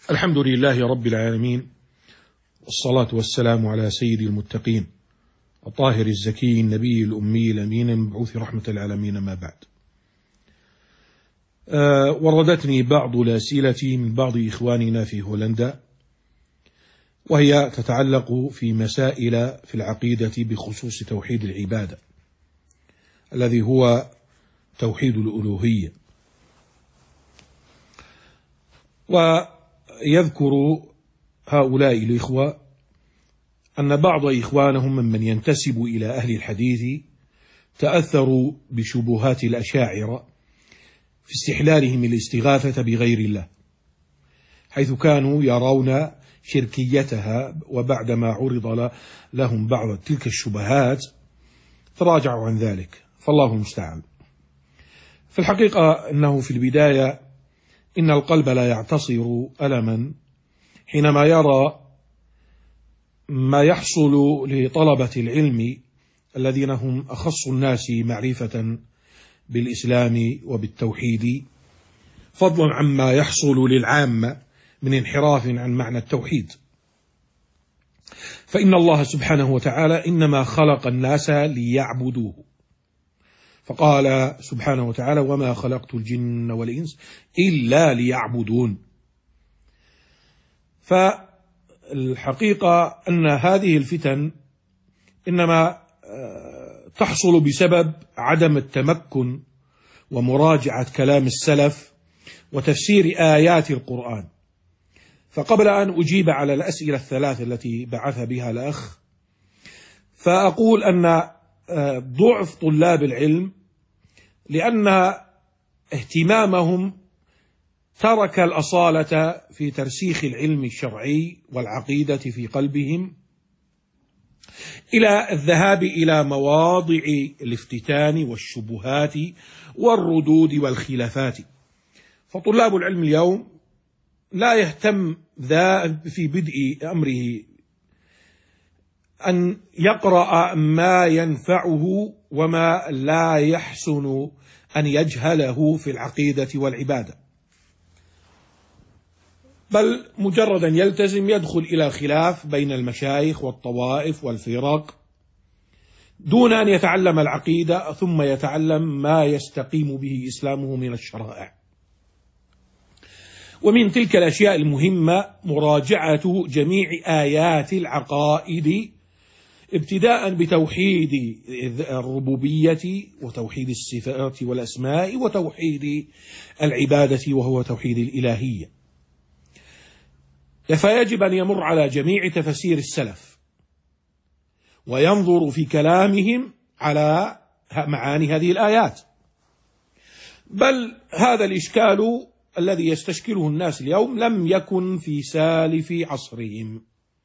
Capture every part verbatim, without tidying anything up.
الحمد لله رب العالمين، والصلاة والسلام على سيد المتقين الطاهر الزكي النبي الأمي الأمين المبعوث رحمة العالمين. ما بعد، أه وردتني بعض الأسئلة من بعض إخواننا في هولندا، وهي تتعلق في مسائل في العقيدة بخصوص توحيد العبادة الذي هو توحيد الألوهية. ويذكر هؤلاء الإخوة أن بعض إخوانهم ممن ينتسب إلى أهل الحديث تأثروا بشبهات الأشاعرة في استحلالهم الاستغاثة بغير الله، حيث كانوا يرون شركيتها، وبعدما عرض لهم بعض تلك الشبهات تراجعوا عن ذلك، فالله المستعان. في الحقيقة أنه في البداية إن القلب لا يعتصر ألما حينما يرى ما يحصل لطلبة العلم الذين هم أخص الناس معرفة بالإسلام وبالتوحيد، فضلا عما يحصل للعامة من انحراف عن معنى التوحيد. فإن الله سبحانه وتعالى إنما خلق الناس ليعبدوه، فقال سبحانه وتعالى: وما خلقت الجن والإنس إلا ليعبدون. فالحقيقة أن هذه الفتن إنما تحصل بسبب عدم التمكن ومراجعة كلام السلف وتفسير آيات القرآن. فقبل أن أجيب على الأسئلة الثلاث التي بعث بها الأخ، فأقول أن ضعف طلاب العلم لأن اهتمامهم ترك الأصالة في ترسيخ العلم الشرعي والعقيدة في قلبهم إلى الذهاب إلى مواضع الافتتان والشبهات والردود والخلافات. فطلاب العلم اليوم لا يهتم ذا في بدء أمره أن يقرأ ما ينفعه وما لا يحسن أن يجهله في العقيدة والعبادة، بل مجردا يلتزم يدخل إلى خلاف بين المشايخ والطوائف والفرق دون أن يتعلم العقيدة ثم يتعلم ما يستقيم به إسلامه من الشرائع. ومن تلك الأشياء المهمة مراجعة جميع آيات العقائد، ابتداء بتوحيد الربوبية وتوحيد الصفات والأسماء وتوحيد العبادة وهو توحيد الإلهية. فيجب أن يمر على جميع تفسير السلف وينظر في كلامهم على معاني هذه الآيات. بل هذا الإشكال الذي يستشكله الناس اليوم لم يكن في سالف عصرهم.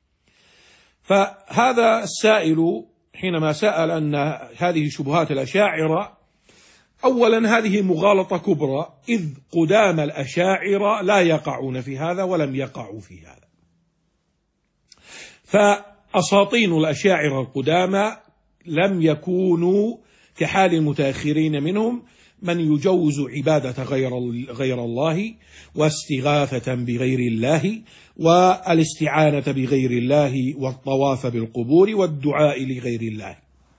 فهذا السائل حينما سأل أن هذه شبهات الأشاعرة، أولا هذه مغالطة كبرى، إذ قدام الأشاعرة لا يقعون في هذا ولم يقعوا في هذا. فأساطين الأشاعرة القدامى لم يكونوا كحال المتأخرين منهم من يجوز عبادة غير غير الله واستغاثة بغير الله والاستعانة بغير الله والطواف بالقبور والدعاء لغير الله.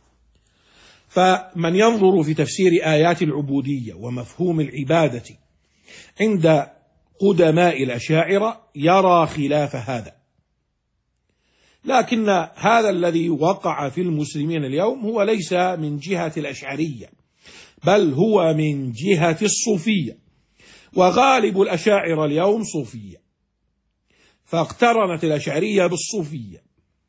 فمن ينظر في تفسير آيات العبودية ومفهوم العبادة عند قدماء الأشاعرة يرى خلاف هذا، لكن هذا الذي وقع في المسلمين اليوم هو ليس من جهة الأشعرية، بل هو من جهة الصوفية، وغالب الأشاعرة اليوم صوفية، فاقترنت الأشعرية بالصوفية.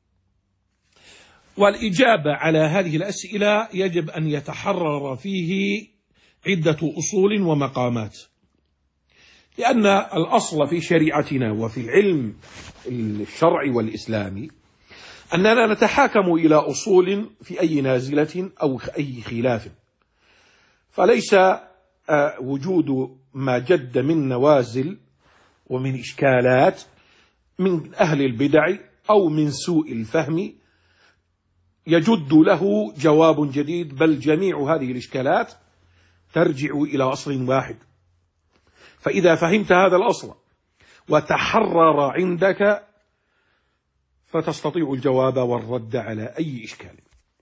والإجابة على هذه الأسئلة يجب أن يتحرر فيه عدة أصول ومقامات، لأن الأصل في شريعتنا وفي العلم الشرعي والإسلامي أننا نتحاكم إلى أصول في أي نازلة أو أي خلاف، فليس وجود ما جد من نوازل ومن إشكالات من أهل البدع أو من سوء الفهم يجد له جواب جديد، بل جميع هذه الإشكالات ترجع إلى أصل واحد. فإذا فهمت هذا الأصل وتحرر عندك فتستطيع الجواب والرد على أي إشكال.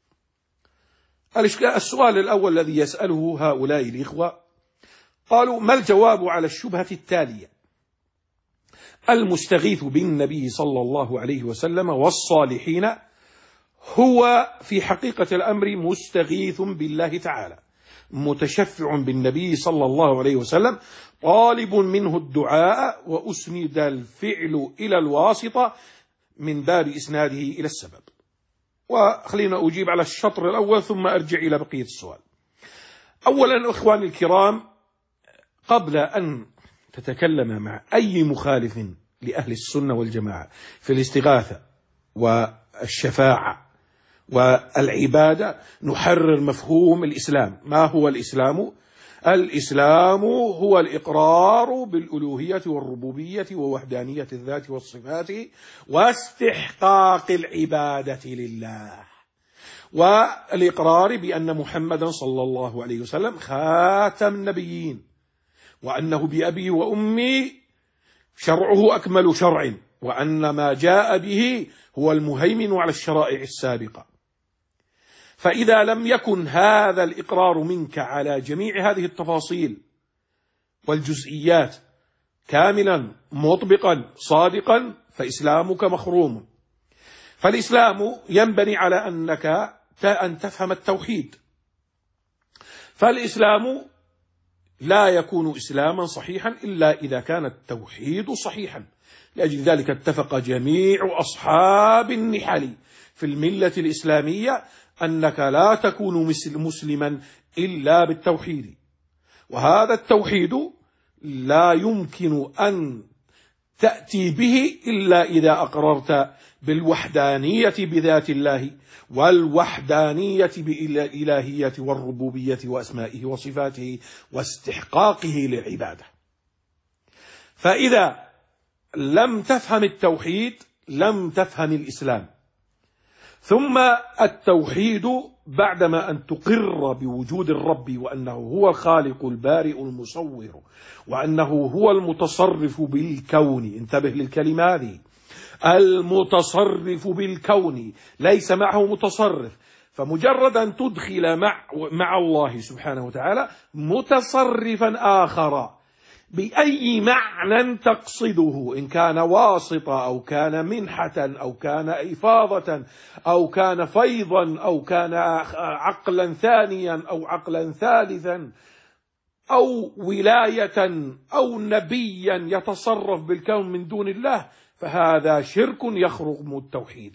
السؤال الأول الذي يسأله هؤلاء الإخوة قالوا: ما الجواب على الشبهة التالية؟ المستغيث بالنبي صلى الله عليه وسلم والصالحين هو في حقيقة الأمر مستغيث بالله تعالى، متشفع بالنبي صلى الله عليه وسلم، طالب منه الدعاء، وأسند الفعل إلى الواسطة من باب إسناده إلى السبب. وخلينا أجيب على الشطر الأول ثم أرجع إلى بقية السؤال. أولا أخواني الكرام، قبل أن تتكلم مع أي مخالف لأهل السنة والجماعة في الاستغاثة والشفاعة والعبادة، نحرر مفهوم الإسلام. ما هو الإسلام؟ الإسلام هو الإقرار بالألوهية والربوبية ووحدانية الذات والصفات واستحقاق العبادة لله، والإقرار بأن محمدا صلى الله عليه وسلم خاتم النبيين، وأنه بأبي وأمي شرعه أكمل شرع، وأن ما جاء به هو المهيمن على الشرائع السابقة. فإذا لم يكن هذا الإقرار منك على جميع هذه التفاصيل والجزئيات كاملا مطبقا صادقا فإسلامك مخروم. فالإسلام ينبني على أنك أن تفهم التوحيد، فالإسلام لا يكون إسلاما صحيحا إلا إذا كان التوحيد صحيحا. لأجل ذلك اتفق جميع أصحاب النحل في الملة الإسلامية أنك لا تكون مسلما إلا بالتوحيد، وهذا التوحيد لا يمكن أن تأتي به إلا إذا أقررت بالوحدانية بذات الله، والوحدانية بالإلهية والربوبية وأسمائه وصفاته واستحقاقه للعبادة. فإذا لم تفهم التوحيد لم تفهم الإسلام. ثم التوحيد بعدما أن تقر بوجود الرب وأنه هو الخالق البارئ المصور وأنه هو المتصرف بالكون، انتبه للكلمة هذه، المتصرف بالكون، ليس معه متصرف. فمجرد أن تدخل مع, مع الله سبحانه وتعالى متصرفا آخر بأي معنى تقصده، إن كان واسطة أو كان منحة أو كان إفاضة أو كان فيضا أو كان عقلا ثانيا أو عقلا ثالثا أو ولاية أو نبيا يتصرف بالكون من دون الله، فهذا شرك يخرج التوحيد.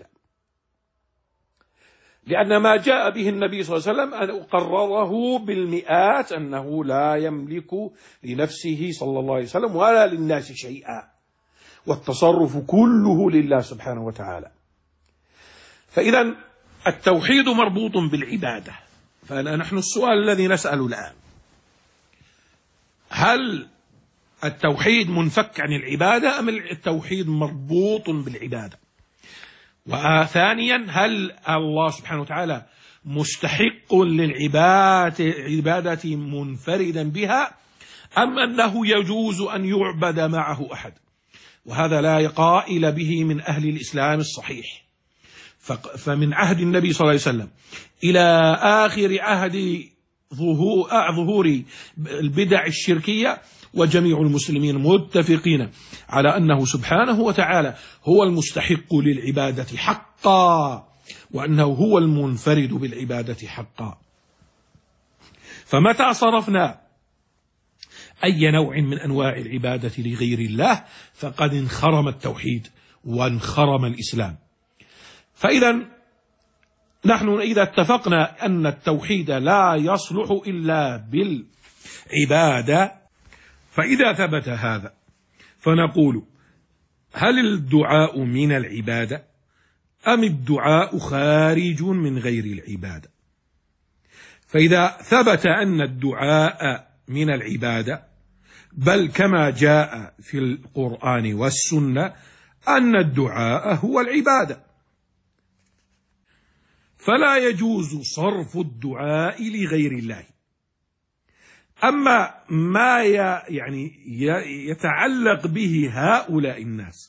لأن ما جاء به النبي صلى الله عليه وسلم أن قرره بالمئات أنه لا يملك لنفسه صلى الله عليه وسلم ولا للناس شيئا، والتصرف كله لله سبحانه وتعالى. فإذا التوحيد مربوط بالعبادة. فنحن السؤال الذي نسأل الآن: هل التوحيد منفك عن العبادة أم التوحيد مربوط بالعبادة؟ وثانيا، هل الله سبحانه وتعالى مستحق للعبادة منفردا بها أم أنه يجوز أن يعبد معه أحد؟ وهذا لا قائل به من أهل الإسلام الصحيح. فمن عهد النبي صلى الله عليه وسلم إلى آخر عهد ظهور البدع الشركية وجميع المسلمين متفقين على أنه سبحانه وتعالى هو المستحق للعبادة حقا، وأنه هو المنفرد بالعبادة حقا. فمتى صرفنا أي نوع من أنواع العبادة لغير الله فقد انخرم التوحيد وانخرم الإسلام. فإذا نحن إذا اتفقنا أن التوحيد لا يصلح إلا بالعبادة، فإذا ثبت هذا فنقول: هل الدعاء من العبادة أم الدعاء خارج من غير العبادة؟ فإذا ثبت أن الدعاء من العبادة، بل كما جاء في القرآن والسنة أن الدعاء هو العبادة، فلا يجوز صرف الدعاء لغير الله. أما ما يعني يتعلق به هؤلاء الناس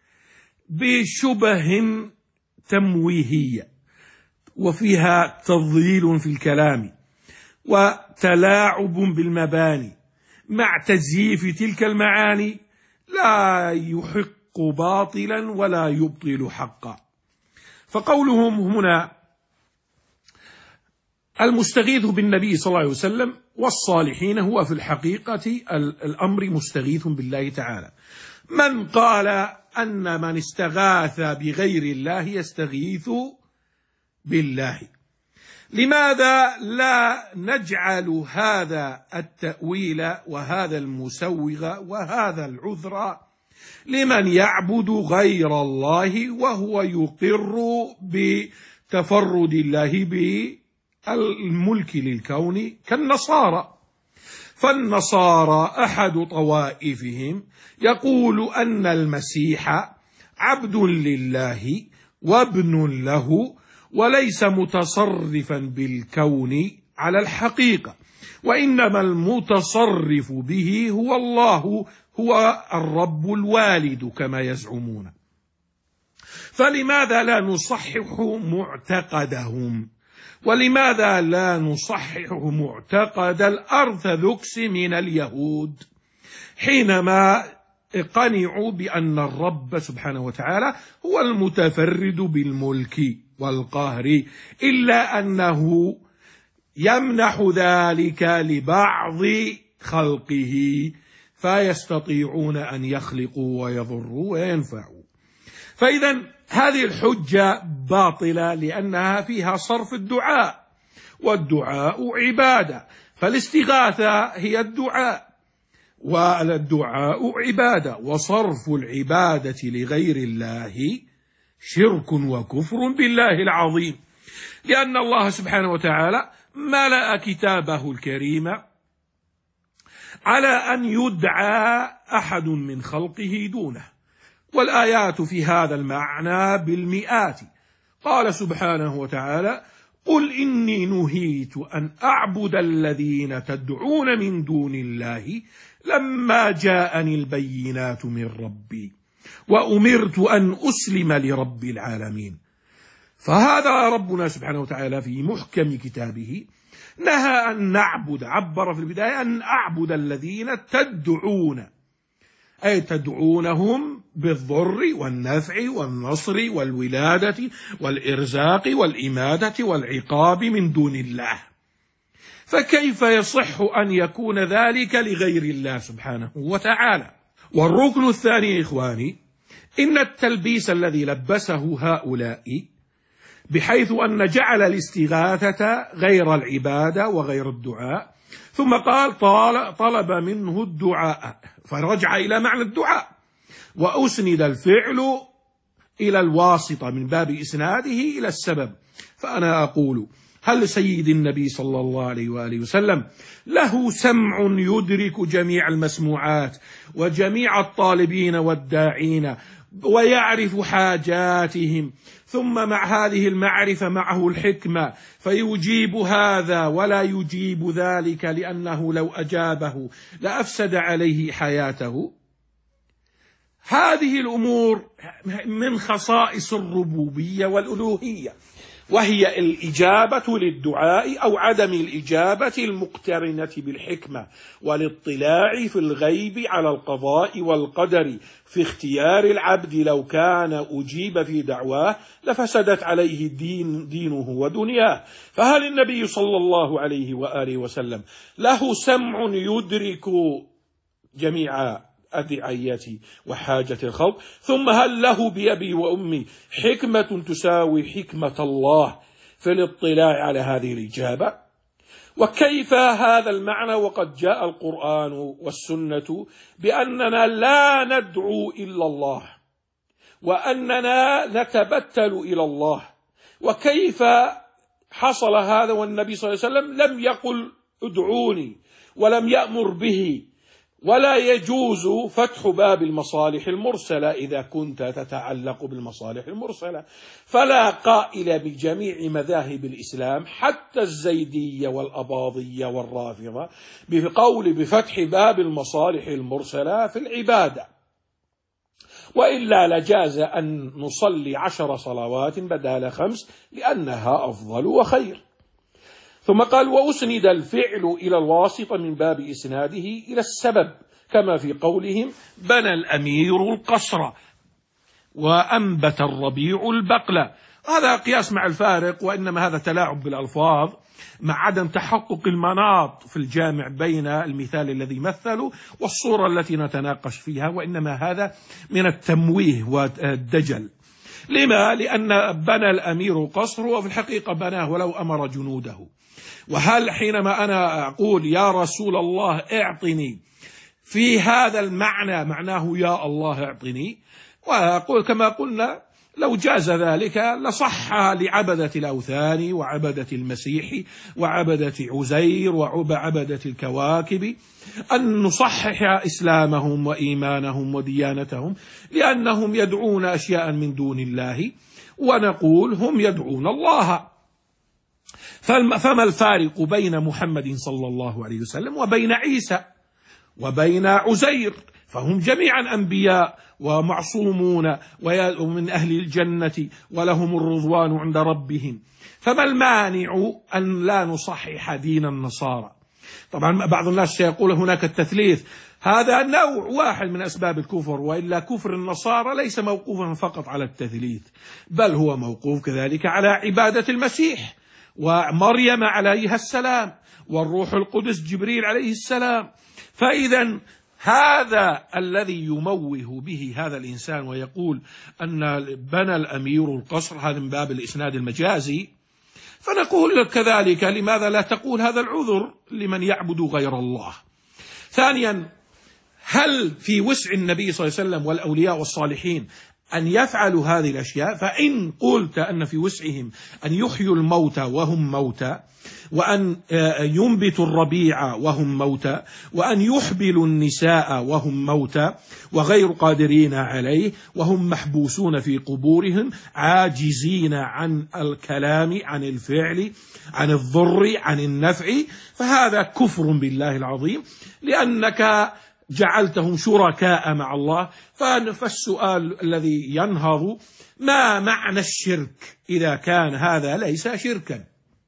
بشبه تمويهية وفيها تضليل في الكلام وتلاعب بالمباني مع تزييف تلك المعاني، لا يحق باطلا ولا يبطل حقا. فقولهم هنا المستغيث بالنبي صلى الله عليه وسلم والصالحين هو في الحقيقة الأمر مستغيث بالله تعالى. من قال أن من استغاث بغير الله يستغيث بالله، لماذا لا نجعل هذا التأويل وهذا المسوغ وهذا العذر لمن يعبد غير الله وهو يقر بتفرد الله بالملك للكون كالنصارى؟ فالنصارى أحد طوائفهم يقول أن المسيح عبد لله وابن له وليس متصرفا بالكون على الحقيقة، وإنما المتصرف به هو الله، هو الرب الوالد كما يزعمون. فلماذا لا نصحح معتقدهم؟ ولماذا لا نصحح معتقد الأرثوذكس من اليهود حينما قنعوا بأن الرب سبحانه وتعالى هو المتفرد بالملك والقهر، إلا أنه يمنح ذلك لبعض خلقه فيستطيعون أن يخلقوا ويضروا وينفعوا. فإذا هذه الحجة باطلة لأنها فيها صرف الدعاء، والدعاء عبادة، فالاستغاثة هي الدعاء والدعاء عبادة، وصرف العبادة لغير الله شرك وكفر بالله العظيم، لأن الله سبحانه وتعالى ملأ كتابه الكريم على أن يدعى أحد من خلقه دونه، والآيات في هذا المعنى بالمئات. قال سبحانه وتعالى: قل إني نهيت أن أعبد الذين تدعون من دون الله لما جاءني البينات من ربي وأمرت أن أسلم لرب العالمين. فهذا ربنا سبحانه وتعالى في محكم كتابه نهى أن نعبد، عبر في البداية أن أعبد الذين تدعون، أي تدعونهم بالضر والنفع والنصر والولادة والإرزاق والإمادة والعقاب من دون الله. فكيف يصح أن يكون ذلك لغير الله سبحانه وتعالى؟ والركن الثاني يا إخواني، إن التلبيس الذي لبسه هؤلاء بحيث أن جعل الاستغاثة غير العبادة وغير الدعاء، ثم قال طلب منه الدعاء فرجع إلى معنى الدعاء، وأسند الفعل إلى الواسطة من باب إسناده إلى السبب. فأنا أقول: هل سيد النبي صلى الله عليه وآله وسلم له سمع يدرك جميع المسموعات وجميع الطالبين والداعين ويعرف حاجاتهم، ثم مع هذه المعرفة معه الحكمة فيجيب هذا ولا يجيب ذلك لأنه لو أجابه لأفسد عليه حياته؟ هذه الأمور من خصائص الربوبية والألوهية، وهي الإجابة للدعاء أو عدم الإجابة المقترنة بالحكمة والاطلاع في الغيب على القضاء والقدر في اختيار العبد. لو كان أجيب في دعواه لفسدت عليه دين دينه ودنياه. فهل النبي صلى الله عليه وآله وسلم له سمع يدرك جميع أدعية وحاجة الخلق؟ ثم هل له بأبي وأمي حكمة تساوي حكمة الله في الاطلاع على هذه الإجابة؟ وكيف هذا المعنى وقد جاء القرآن والسنة بأننا لا ندعو إلا الله وأننا نتبتل إلى الله؟ وكيف حصل هذا والنبي صلى الله عليه وسلم لم يقل ادعوني ولم يأمر به؟ ولا يجوز فتح باب المصالح المرسلة إذا كنت تتعلق بالمصالح المرسلة، فلا قائل بجميع مذاهب الإسلام حتى الزيدية والأباضية والرافضة بقول بفتح باب المصالح المرسلة في العبادة، وإلا لجاز أن نصلي عشر صلوات بدال خمس لأنها أفضل وخير. ثم قال: وأسند الفعل إلى الواسطة من باب إسناده إلى السبب، كما في قولهم: بنى الأمير القصر وأنبت الربيع البقلة. هذا قياس مع الفارق، وإنما هذا تلاعب بالألفاظ مع عدم تحقق المناط في الجامع بين المثال الذي مثله والصورة التي نتناقش فيها، وإنما هذا من التمويه والدجل. لما؟ لأن بنى الأمير القصر وفي الحقيقة بناه ولو أمر جنوده. وهل حينما أنا أقول يا رسول الله اعطني في هذا المعنى معناه يا الله اعطني؟ وأقول كما قلنا لو جاز ذلك لصح لعبدة الأوثان وعبدة المسيح وعبدة عزير وعبدة الكواكب أن نصحح إسلامهم وإيمانهم وديانتهم، لأنهم يدعون أشياء من دون الله ونقول هم يدعون الله. فما الفارق بين محمد صلى الله عليه وسلم وبين عيسى وبين عزير؟ فهم جميعا أنبياء ومعصومون ومن أهل الجنة ولهم الرضوان عند ربهم، فما المانع أن لا نصحح دين النصارى؟ طبعا بعض الناس سيقول هناك التثليث، هذا نوع واحد من أسباب الكفر، وإلا كفر النصارى ليس موقوفا فقط على التثليث، بل هو موقوف كذلك على عبادة المسيح ومريم عليها السلام والروح القدس جبريل عليه السلام. فإذا هذا الذي يموه به هذا الإنسان ويقول أن بنى الأمير القصر، هذا من باب الإسناد المجازي، فنقول لك كذلك لماذا لا تقول هذا العذر لمن يعبد غير الله؟ ثانيا، هل في وسع النبي صلى الله عليه وسلم والأولياء والصالحين أن يفعلوا هذه الأشياء؟ فإن قلت أن في وسعهم أن يحيوا الموتى وهم موتى، وأن ينبتوا الربيع وهم موتى، وأن يحبلوا النساء وهم موتى وغير قادرين عليه، وهم محبوسون في قبورهم عاجزين عن الكلام عن الفعل عن الضر عن النفع، فهذا كفر بالله العظيم، لأنك جعلتهم شركاء مع الله. فالسؤال الذي ينهض: ما معنى الشرك إذا كان هذا ليس شركا؟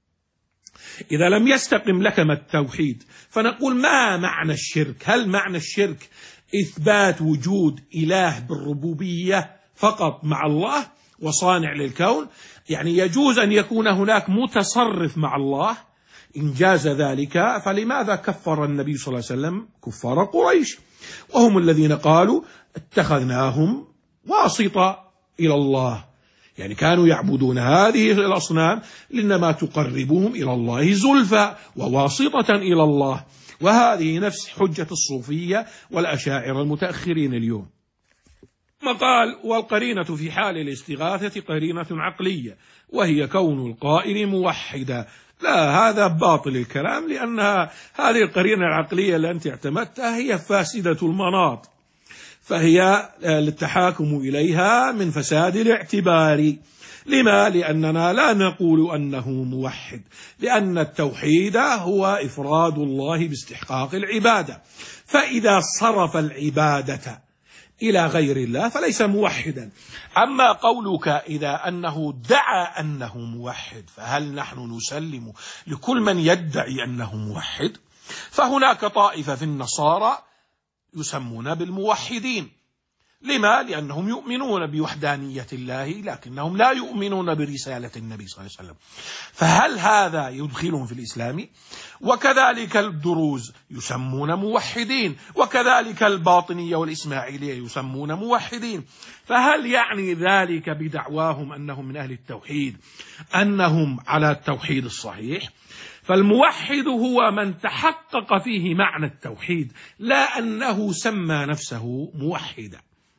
إذا لم يستقم لك ما التوحيد، فنقول ما معنى الشرك؟ هل معنى الشرك إثبات وجود إله بالربوبية فقط مع الله وصانع للكون؟ يعني يجوز أن يكون هناك متصرف مع الله، إن جاز ذلك فلماذا كفر النبي صلى الله عليه وسلم كفار قريش، وهم الذين قالوا اتخذناهم واسطة إلى الله، يعني كانوا يعبدون هذه الأصنام لأنما تقربهم إلى الله زلفى وواسطة إلى الله. وهذه نفس حجة الصوفية والأشاعرة المتأخرين اليوم. ما قال: والقرينة في حال الاستغاثة قرينة عقلية وهي كون القائل موحدا. لا، هذا باطل الكلام، لأن هذه القرينة العقلية اللي أنت اعتمدتها هي فاسدة المناط، فهي للتحاكم إليها من فساد الاعتبار. لما؟ لأننا لا نقول أنه موحد، لأن التوحيد هو إفراد الله باستحقاق العبادة، فإذا صرف العبادة إلى غير الله فليس موحدا. أما قولك إذا أنه دعا أنه موحد، فهل نحن نسلم لكل من يدعي أنه موحد؟ فهناك طائفة في النصارى يسمون بالموحدين. لما؟ لأنهم يؤمنون بوحدانية الله لكنهم لا يؤمنون برسالة النبي صلى الله عليه وسلم، فهل هذا يدخلهم في الإسلام؟ وكذلك الدروز يسمون موحدين، وكذلك الباطنية والإسماعيلية يسمون موحدين، فهل يعني ذلك بدعواهم أنهم من أهل التوحيد أنهم على التوحيد الصحيح؟ فالموحد هو من تحقق فيه معنى التوحيد، لا أنه سمى نفسه موحدا.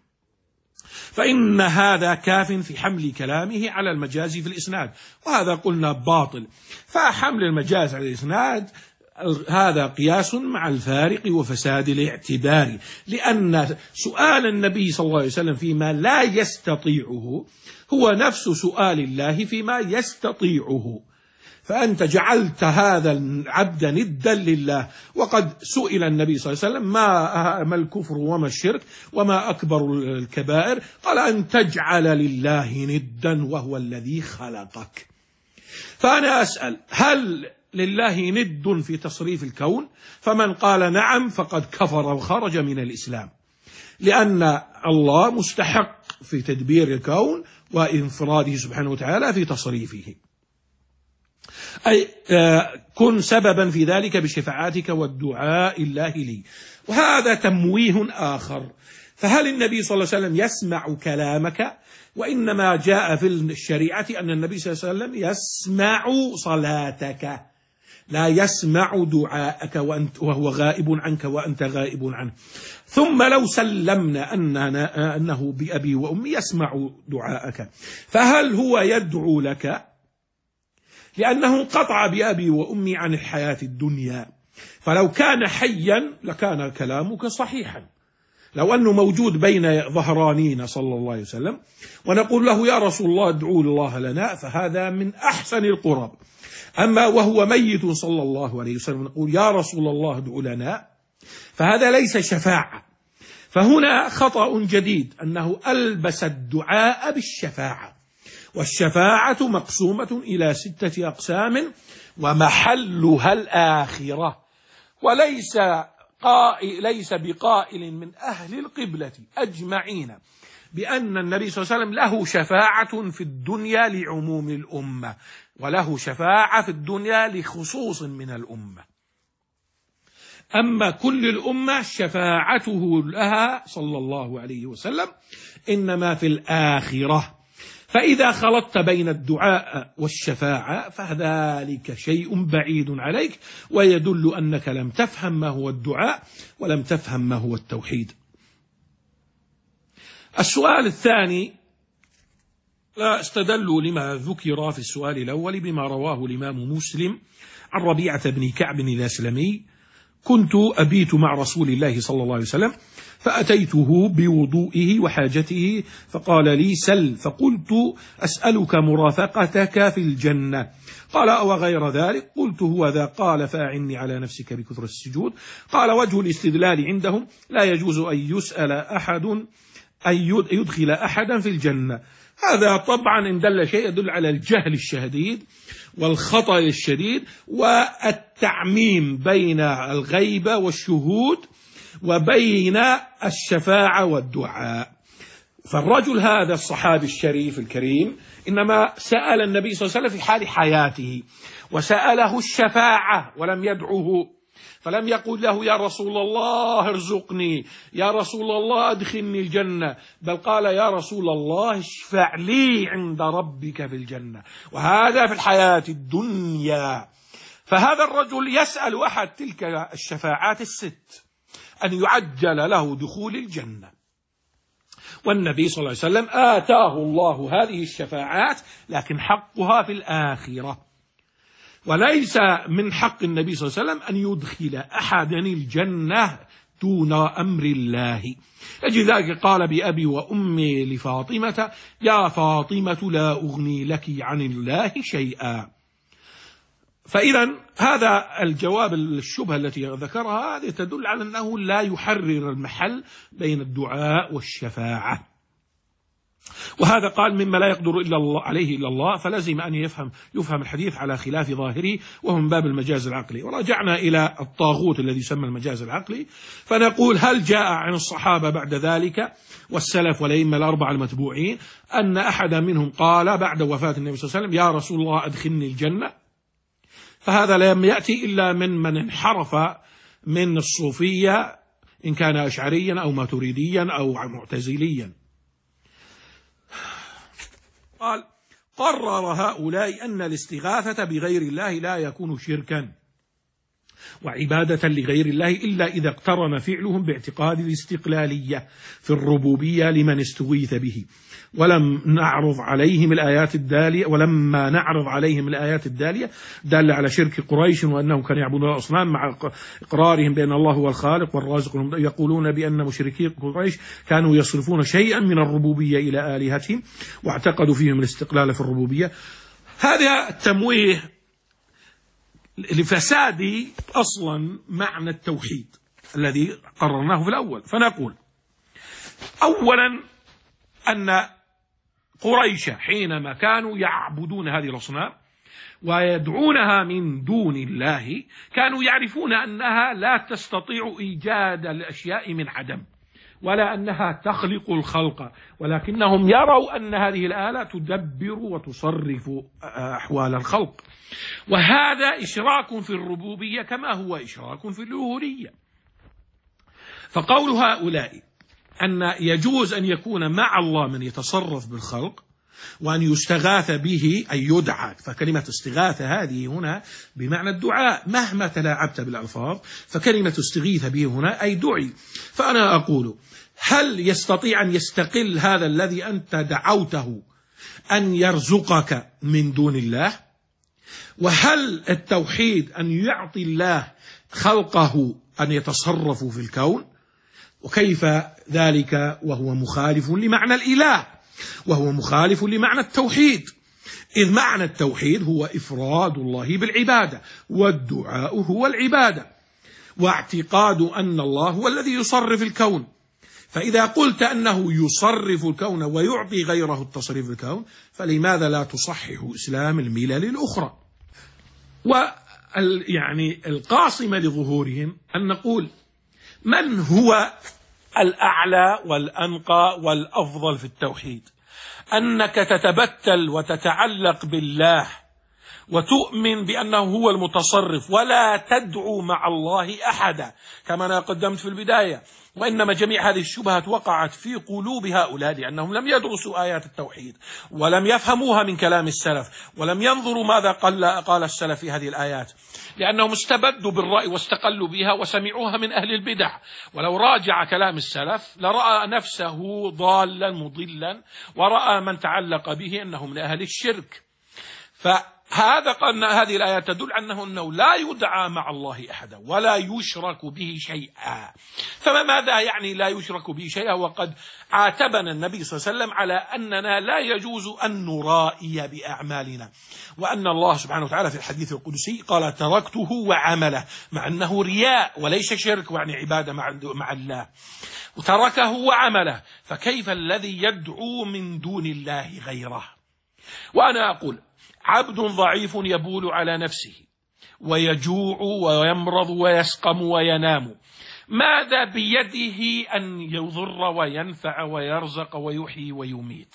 فإن هذا كاف في حمل كلامه على المجاز في الإسناد، وهذا قلنا باطل. فحمل المجاز على الإسناد هذا قياس مع الفارق وفساد الاعتبار، لأن سؤال النبي صلى الله عليه وسلم فيما لا يستطيعه هو نفس سؤال الله فيما يستطيعه، فأنت جعلت هذا العبد ندا لله، وقد سئل النبي صلى الله عليه وسلم ما, ما الكفر وما الشرك وما أكبر الكبائر، قال أن تجعل لله ندا وهو الذي خلقك. فأنا أسأل هل لله ند في تصريف الكون؟ فمن قال نعم فقد كفر وخرج من الإسلام، لأن الله مستحق في تدبير الكون وإنفراده سبحانه وتعالى في تصريفه، أي كن سببا في ذلك بشفاعتك والدعاء الله لي. وهذا تمويه آخر، فهل النبي صلى الله عليه وسلم يسمع كلامك؟ وإنما جاء في الشريعة أن النبي صلى الله عليه وسلم يسمع صلاتك، لا يسمع دعاءك وأنت وهو غائب عنك وأنت غائب عنه. ثم لو سلمنا أننا أنه بأبي وأمي يسمع دعاءك، فهل هو يدعو لك؟ لأنه قطع بأبي وأمي عن الحياة الدنيا، فلو كان حيا لكان كلامك صحيحا. لو أنه موجود بين ظهرانينا صلى الله عليه وسلم ونقول له يا رسول الله ادعو الله لنا، فهذا من أحسن القرب. أما وهو ميت صلى الله عليه وسلم نقول يا رسول الله ادعو لنا، فهذا ليس شفاعة. فهنا خطأ جديد أنه ألبس الدعاء بالشفاعة، والشفاعة مقسومة إلى ستة أقسام ومحلها الآخرة، وليس قائل ليس بقائل من أهل القبلة أجمعين بأن النبي صلى الله عليه وسلم له شفاعة في الدنيا لعموم الأمة، وله شفاعة في الدنيا لخصوص من الأمة. أما كل الأمة شفاعته لها صلى الله عليه وسلم إنما في الآخرة. فإذا خلطت بين الدعاء والشفاعة فذلك شيء بعيد عليك، ويدل أنك لم تفهم ما هو الدعاء ولم تفهم ما هو التوحيد. السؤال الثاني، لا استدلوا لما ذكر في السؤال الأول بما رواه الإمام مسلم عن ربيعة بن كعب الأسلمي: كنت أبيت مع رسول الله صلى الله عليه وسلم فأتيته بوضوئه وحاجته فقال لي سل، فقلت أسألك مرافقتك في الجنة، قال أو غير ذلك؟ قلت هو ذا، قال فأعني على نفسك بكثرة السجود. قال وجه الاستدلال عندهم لا يجوز أن يسأل أحد أن يدخل أحدا في الجنة. هذا طبعا إن دل شيء يدل على الجهل الشديد والخطأ الشديد والتعميم بين الغيبة والشهود وبين الشفاعة والدعاء. فالرجل هذا الصحابي الشريف الكريم إنما سأل النبي صلى الله عليه وسلم في حال حياته، وسأله الشفاعة ولم يدعوه، فلم يقل له يا رسول الله ارزقني، يا رسول الله أدخلني الجنة، بل قال يا رسول الله اشفع لي عند ربك في الجنة، وهذا في الحياة الدنيا. فهذا الرجل يسأل أحد تلك الشفاعات الست أن يعجل له دخول الجنة، والنبي صلى الله عليه وسلم آتاه الله هذه الشفاعات، لكن حقها في الآخرة، وليس من حق النبي صلى الله عليه وسلم أن يدخل أحدا الجنة دون أمر الله. أجل ذلك قال بأبي وأمي لفاطمة يا فاطمة لا أغني لك عن الله شيئا. فإذا هذا الجواب الشبهة التي ذكرها هذه تدل على أنه لا يحرر المحل بين الدعاء والشفاعة، وهذا قال مما لا يقدر إلا الله عليه إلا الله، فلازم أن يفهم يفهم الحديث على خلاف ظاهره وهو من باب المجاز العقلي. ورجعنا إلى الطاغوت الذي يسمى المجاز العقلي، فنقول هل جاء عن الصحابة بعد ذلك والسلف والأئمة الأربعة المتبوعين أن أحدا منهم قال بعد وفاة النبي صلى الله عليه وسلم يا رسول الله أدخلني الجنة؟ فهذا لم يأتي إلا من من انحرف من الصوفية، إن كان أشعريا أو ماتريديا أو معتزليا. قال قرر هؤلاء أن الاستغاثة بغير الله لا يكون شركا، وعبادة لغير الله إلا إذا اقترن فعلهم باعتقاد الاستقلالية في الربوبية لمن استغيث به. ولم نعرض عليهم الآيات الدالية ولما نعرض عليهم الآيات الدالية دالة على شرك قريش وأنهم كانوا يعبدون الأصنام مع إقرارهم بأن الله هو الخالق والرازق، يقولون بأن مشركي قريش كانوا يصرفون شيئا من الربوبية إلى آلهتهم واعتقدوا فيهم الاستقلال في الربوبية. هذا التمويه لفساد أصلا معنى التوحيد الذي قررناه في الأول. فنقول أولا أن قريش حينما كانوا يعبدون هذه الأصنام ويدعونها من دون الله كانوا يعرفون أنها لا تستطيع إيجاد الأشياء من عدم ولا أنها تخلق الخلق، ولكنهم يروا أن هذه الآلة تدبر وتصرف أحوال الخلق، وهذا إشراك في الربوبية كما هو إشراك في الألوهية. فقول هؤلاء أن يجوز أن يكون مع الله من يتصرف بالخلق وأن يستغاث به أي يدعى، فكلمة استغاثة هذه هنا بمعنى الدعاء مهما تلاعبت بالألفاظ، فكلمة استغيث به هنا أي دعي. فأنا أقول هل يستطيع أن يستقل هذا الذي أنت دعوته أن يرزقك من دون الله؟ وهل التوحيد أن يعطي الله خلقه أن يتصرفوا في الكون؟ وكيف ذلك وهو مخالف لمعنى الإله وهو مخالف لمعنى التوحيد، إذ معنى التوحيد هو إفراد الله بالعبادة والدعاء هو العبادة واعتقاد أن الله هو الذي يصرف الكون. فإذا قلت أنه يصرف الكون ويعطي غيره التصريف الكون فلماذا لا تصحح إسلام الملل الأخرى؟ ويعني القاصمة لظهورهم أن نقول من هو الأعلى والأنقى والأفضل في التوحيد؟ أنك تتبتل وتتعلق بالله وتؤمن بأنه هو المتصرف ولا تدعو مع الله أحدا كما أنا قدمت في البداية. وإنما جميع هذه الشبهات وقعت في قلوب هؤلاء لأنهم لم يدرسوا آيات التوحيد ولم يفهموها من كلام السلف ولم ينظروا ماذا قال, قال السلف في هذه الآيات، لأنهم استبدوا بالرأي واستقلوا بها وسمعوها من أهل البدع. ولو راجع كلام السلف لرأى نفسه ضالا مضلا ورأى من تعلق به أنهم من أهل الشرك. فهذا قال هذه الآية تدل أنه, أنه لا يدعى مع الله أحدا ولا يشرك به شيئا. فما ماذا يعني لا يشرك به شيئا وقد عاتبنا النبي صلى الله عليه وسلم على أننا لا يجوز أن نرائي بأعمالنا، وأن الله سبحانه وتعالى في الحديث القدسي قال تركته وعمله، مع أنه رياء وليس شرك يعني عبادة مع الله، وتركه وعمله، فكيف الذي يدعو من دون الله غيره؟ وأنا أقول عبد ضعيف يبول على نفسه ويجوع ويمرض ويسقم وينام، ماذا بيده أن يضر وينفع ويرزق ويحيي ويميت؟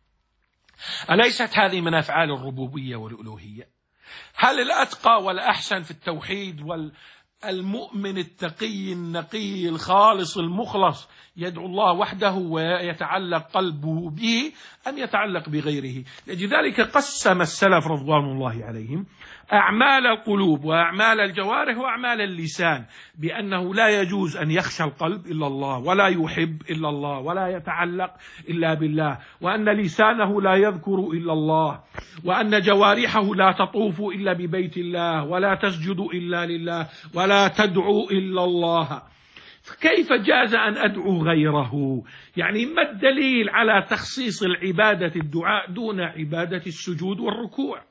أليست هذه من أفعال الربوبية والألوهية؟ هل الأتقى والأحسن في التوحيد والمؤمن التقي النقي الخالص المخلص يدعو الله وحده ويتعلق قلبه به أم يتعلق بغيره؟ لذلك قسم السلف رضوان الله عليهم أعمال القلوب وأعمال الجوارح وأعمال اللسان بأنه لا يجوز أن يخشى القلب إلا الله ولا يحب إلا الله ولا يتعلق إلا بالله، وأن لسانه لا يذكر إلا الله، وأن جوارحه لا تطوف إلا ببيت الله ولا تسجد إلا لله ولا تدعو إلا الله. فكيف جاز أن أدعو غيره؟ يعني ما الدليل على تخصيص العبادة الدعاء دون عبادة السجود والركوع؟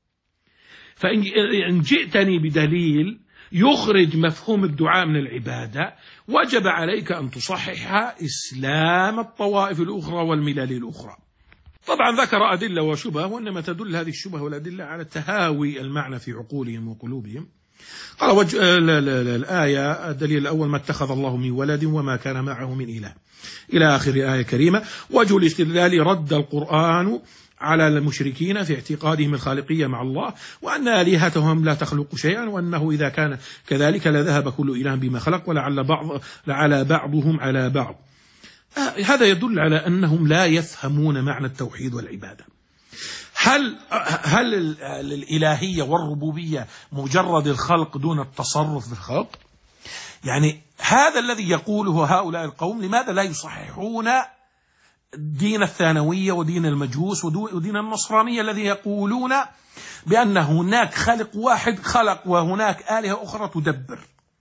فإن جئتني بدليل يخرج مفهوم الدعاء من العبادة وجب عليك أن تصحح إسلام الطوائف الأخرى والملل الأخرى. طبعا ذكر أدلة وشبه، وإنما تدل هذه الشبه والأدلة على تهاوي المعنى في عقولهم وقلوبهم. قال وجه الآية الدليل الأول ما اتخذ الله من ولد وما كان معه من إله إلى آخر آية كريمة. وجه الاستدلال رد القرآن على المشركين في اعتقادهم الخالقية مع الله، وأن آلهتهم لا تخلق شيئا، وأنه إذا كان كذلك لذهب كل إله بما خلق ولعل بعض لعلى بعضهم على بعض. هذا يدل على أنهم لا يفهمون معنى التوحيد والعبادة. هل هل الإلهية والربوبية مجرد الخلق دون التصرف بالخلق؟ يعني هذا الذي يقوله هؤلاء القوم، لماذا لا يصححون دين الثانوية ودين المجوس ودين النصرانية الذي يقولون بأن هناك خالق واحد خلق وهناك آلهة أخرى تدبر؟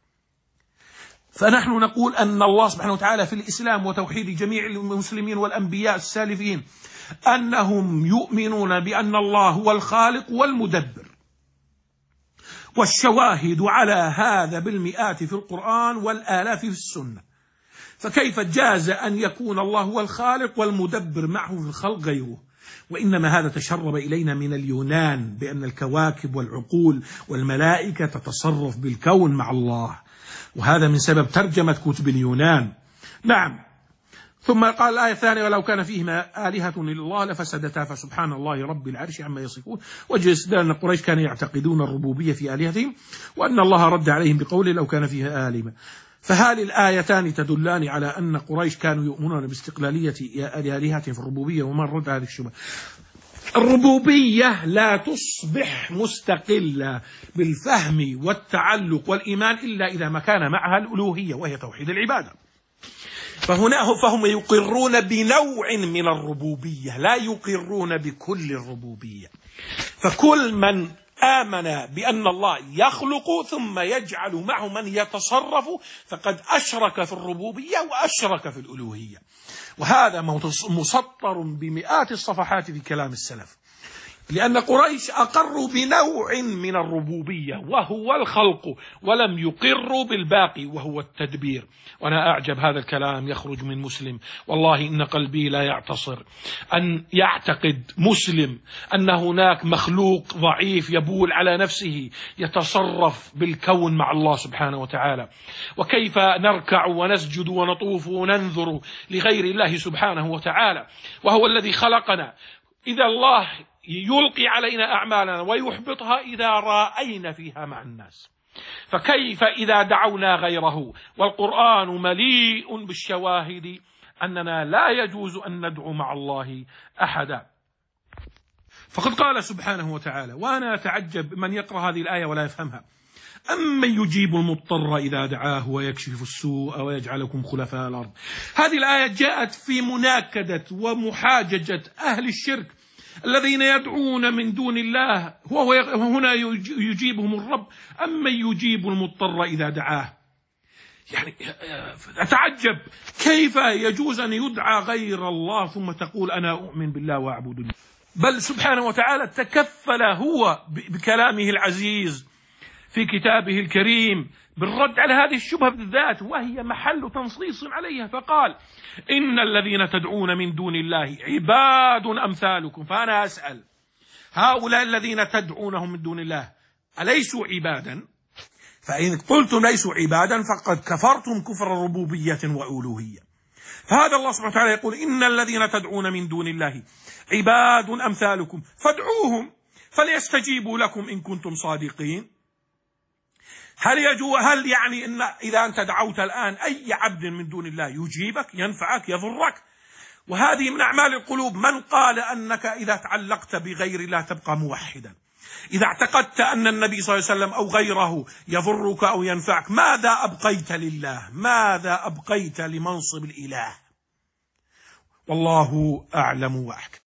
فنحن نقول أن الله سبحانه وتعالى في الإسلام وتوحيد جميع المسلمين والأنبياء السالفين أنهم يؤمنون بأن الله هو الخالق والمدبر، والشواهد على هذا بالمئات في القرآن والآلاف في السنة. فكيف جاز أن يكون الله هو الخالق والمدبر معه في الخلق غيره؟ وإنما هذا تشرب إلينا من اليونان بأن الكواكب والعقول والملائكة تتصرف بالكون مع الله، وهذا من سبب ترجمة كتب اليونان. نعم. ثم قال الآية الثانية: ولو كان فيهما آلهة إلا الله لفسدتا فسبحان الله رب العرش عما يصفون. وجه استدلال أن قريش كانوا يعتقدون الربوبية في آلهتهم، وأن الله رد عليهم بقوله: لو كان فيها آلهة. فهذه الآيتان تدلان على أن قريش كانوا يؤمنون باستقلالية آلهتهم في الربوبية، ومن رد هذه الشبهة. الربوبية لا تصبح مستقلة بالفهم والتعلق والإيمان إلا إذا ما كان معها الألوهية وهي توحيد العبادة. فهنا فهم يقرون بنوع من الربوبية، لا يقرون بكل الربوبية. فكل من آمن بأن الله يخلق ثم يجعل معه من يتصرف فقد أشرك في الربوبية وأشرك في الألوهية، وهذا مسطر بمئات الصفحات في كلام السلف. لأن قريش أقروا بنوع من الربوبية وهو الخلق، ولم يقروا بالباقي وهو التدبير. وأنا أعجب هذا الكلام يخرج من مسلم، والله إن قلبي لا يعتصر أن يعتقد مسلم أن هناك مخلوق ضعيف يبول على نفسه يتصرف بالكون مع الله سبحانه وتعالى. وكيف نركع ونسجد ونطوف وننذر لغير الله سبحانه وتعالى وهو الذي خلقنا؟ إذا الله يلقي علينا أعمالنا ويحبطها إذا رأينا فيها مع الناس، فكيف إذا دعونا غيره؟ والقرآن مليء بالشواهد أننا لا يجوز أن ندعو مع الله أحدا. فقد قال سبحانه وتعالى، وأنا أتعجب من يقرأ هذه الآية ولا يفهمها: أمن يجيب المضطر إذا دعاه ويكشف السوء ويجعلكم خلفاء الأرض. هذه الآية جاءت في مناكدة ومحاججة أهل الشرك الذين يدعون من دون الله، وهنا يجيبهم الرب: أمن يجيب المضطر إذا دعاه. يعني أتعجب كيف يجوز أن يدعى غير الله ثم تقول أنا أؤمن بالله وأعبد. بل سبحانه وتعالى تكفل هو بكلامه العزيز في كتابه الكريم بالرد على هذه الشبهة بالذات، وهي محل تنصيص عليها، فقال: إن الذين تدعون من دون الله عباد أمثالكم. فأنا أسأل: هؤلاء الذين تدعونهم من دون الله أليسوا عبادا؟ فإن قلتم ليسوا عبادا فقد كفرتم كفر ربوبية وألوهية. فهذا الله سبحانه وتعالى يقول: إن الذين تدعون من دون الله عباد أمثالكم فادعوهم فليستجيبوا لكم إن كنتم صادقين. هل يجو هل يعني إن إذا أنت دعوت الآن أي عبد من دون الله يجيبك، ينفعك، يضرك؟ وهذه من أعمال القلوب. من قال أنك إذا تعلقت بغير الله تبقى موحدا؟ إذا اعتقدت أن النبي صلى الله عليه وسلم أو غيره يضرك أو ينفعك، ماذا أبقيت لله؟ ماذا أبقيت لمنصب الإله؟ والله أعلم وأحكم.